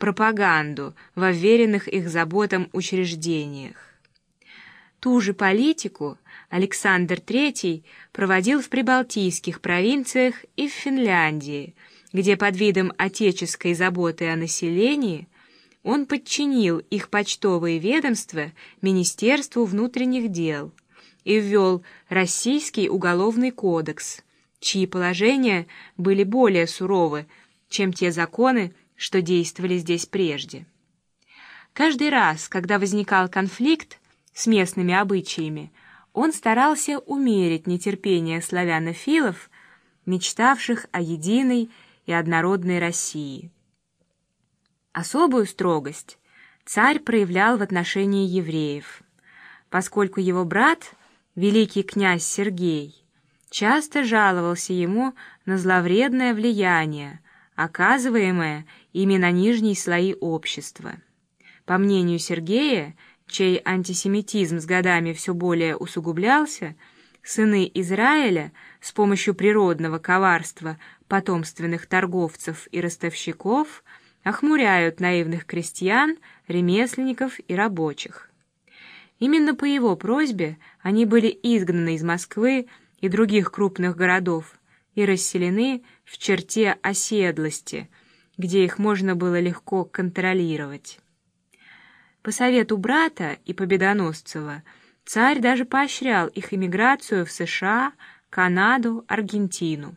пропаганду во вверенных их заботам учреждениях. Ту же политику Александр III проводил в прибалтийских провинциях и в Финляндии, где под видом отеческой заботы о населении он подчинил их почтовые ведомства Министерству внутренних дел и ввел Российский уголовный кодекс, чьи положения были более суровы, чем те законы, что действовали здесь прежде. Каждый раз, когда возникал конфликт с местными обычаями, он старался умерить нетерпение славянофилов, мечтавших о единой и однородной России. Особую строгость царь проявлял в отношении евреев, поскольку его брат, великий князь Сергей, часто жаловался ему на зловредное влияние, оказываемое ими на нижние слои общества. По мнению Сергея, чей антисемитизм с годами все более усугублялся, сыны Израиля с помощью природного коварства потомственных торговцев и ростовщиков охмуряют наивных крестьян, ремесленников и рабочих. Именно по его просьбе они были изгнаны из Москвы и других крупных городов и расселены в черте оседлости, где их можно было легко контролировать. По совету брата и Победоносцева царь даже поощрял их эмиграцию в США, Канаду, Аргентину.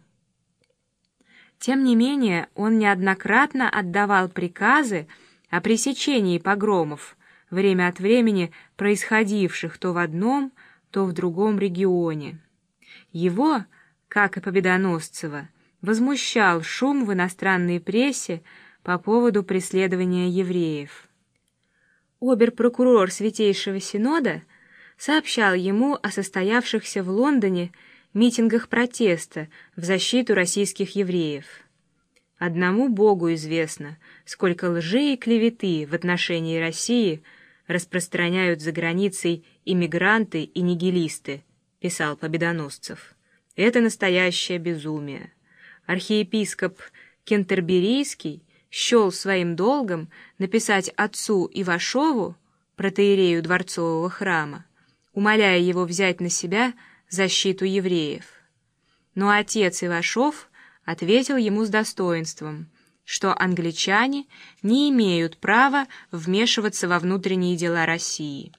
Тем не менее, он неоднократно отдавал приказы о пресечении погромов, время от времени происходивших то в одном, то в другом регионе. Его, как и Победоносцева, возмущал шум в иностранной прессе по поводу преследования евреев. Обер-прокурор Святейшего Синода сообщал ему о состоявшихся в Лондоне митингах протеста в защиту российских евреев. Одному Богу известно, сколько лжи и клеветы в отношении России распространяют за границей иммигранты и нигилисты, писал Победоносцев. Это настоящее безумие. Архиепископ Кентерберийский счел своим долгом написать отцу Ивашову, протоиерею Дворцового храма, умоляя его взять на себя защиту евреев. Но отец Ивашов ответил ему с достоинством, что англичане не имеют права вмешиваться во внутренние дела России.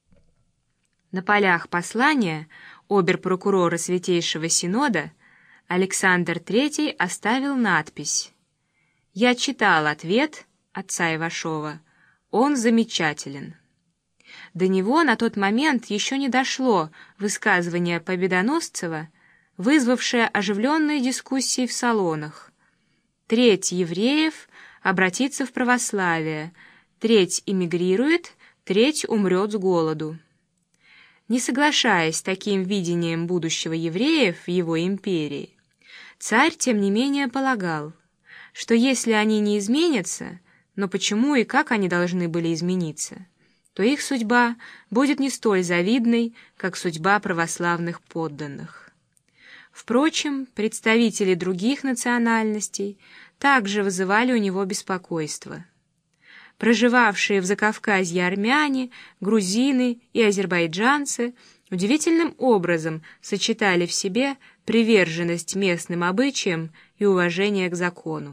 На полях послания обер-прокурора Святейшего Синода Александр III оставил надпись: «Я читал ответ отца Ивашова, он замечателен». До него на тот момент еще не дошло высказывание Победоносцева, вызвавшее оживленные дискуссии в салонах. Треть евреев обратится в православие, треть эмигрирует, треть умрет с голоду. Не соглашаясь с таким видением будущего евреев в его империи, царь, тем не менее, полагал, что если они не изменятся, но почему и как они должны были измениться, то их судьба будет не столь завидной, как судьба православных подданных. Впрочем, представители других национальностей также вызывали у него беспокойство. Проживавшие в Закавказье армяне, грузины и азербайджанцы удивительным образом сочетали в себе приверженность местным обычаям и уважение к закону.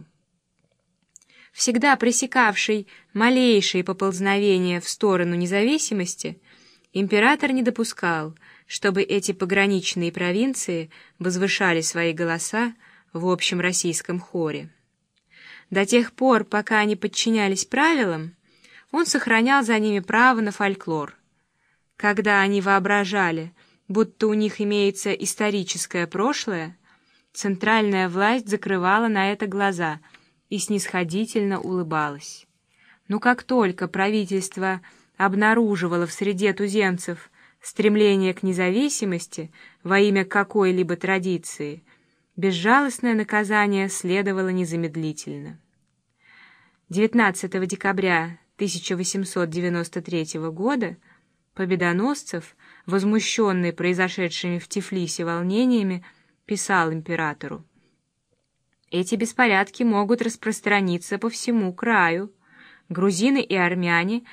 Всегда пресекавший малейшие поползновения в сторону независимости, император не допускал, чтобы эти пограничные провинции возвышали свои голоса в общем российском хоре. До тех пор, пока они подчинялись правилам, он сохранял за ними право на фольклор. Когда они воображали, будто у них имеется историческое прошлое, центральная власть закрывала на это глаза и снисходительно улыбалась. Но как только правительство обнаруживало в среде туземцев стремление к независимости во имя какой-либо традиции, безжалостное наказание следовало незамедлительно. 19 декабря 1893 года Победоносцев, возмущенный произошедшими в Тифлисе волнениями, писал императору: «Эти беспорядки могут распространиться по всему краю. грузины и армяне